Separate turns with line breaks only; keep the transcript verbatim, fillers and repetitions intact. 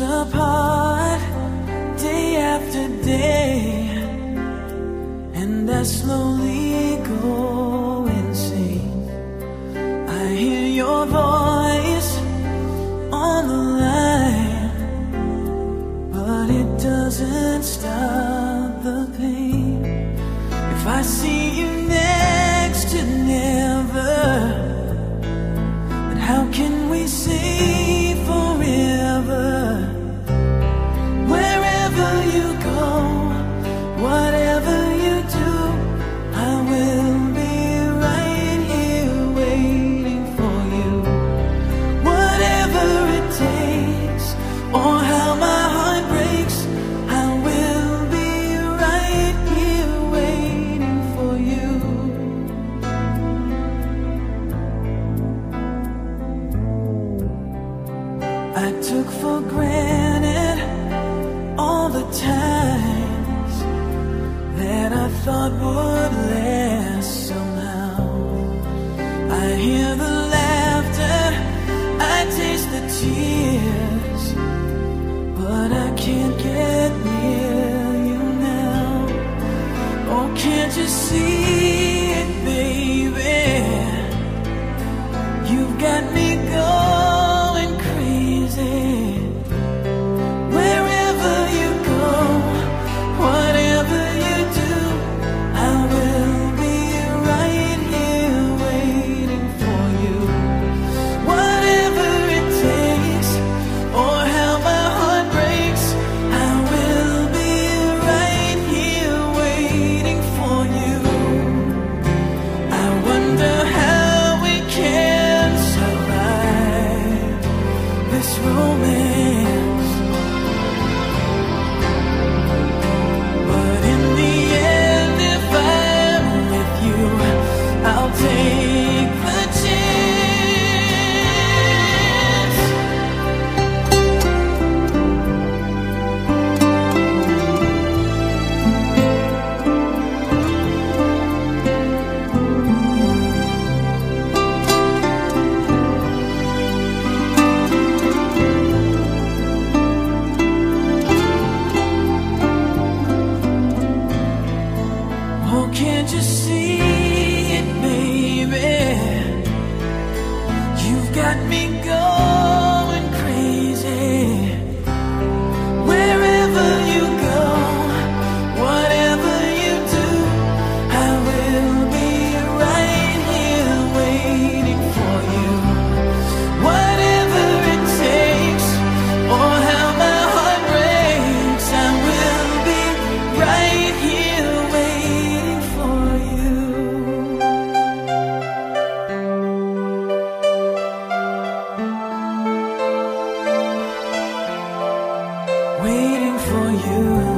apart day after day, and I slowly go insane. I hear your voice on the line, but it doesn't stop the pain. If I see you next to never, then how can we say forever? Wherever you go, whatever you do, I will be right here waiting for you. Whatever it takes, or how my heart breaks, I will be right here waiting for you. I took for granted all the times that I thought would last somehow. I hear the laughter, I taste the tears, but I can't get near you now. Oh, can't you see it, baby? You've got me going crazy. Wherever you go, whatever you do, I will be right here waiting for you. Whatever it takes, or how my heart breaks, I will be right here waiting for you. I wonder how we can survive this romance, but in the end, if I'm with you, I'll take the chance. Oh, can't you see it, baby? You've got me going crazy. Wherever you go, whatever you do, I will be right here waiting for you. Whatever it takes, or how my heart breaks, I will be right here waiting for you. Waiting for you.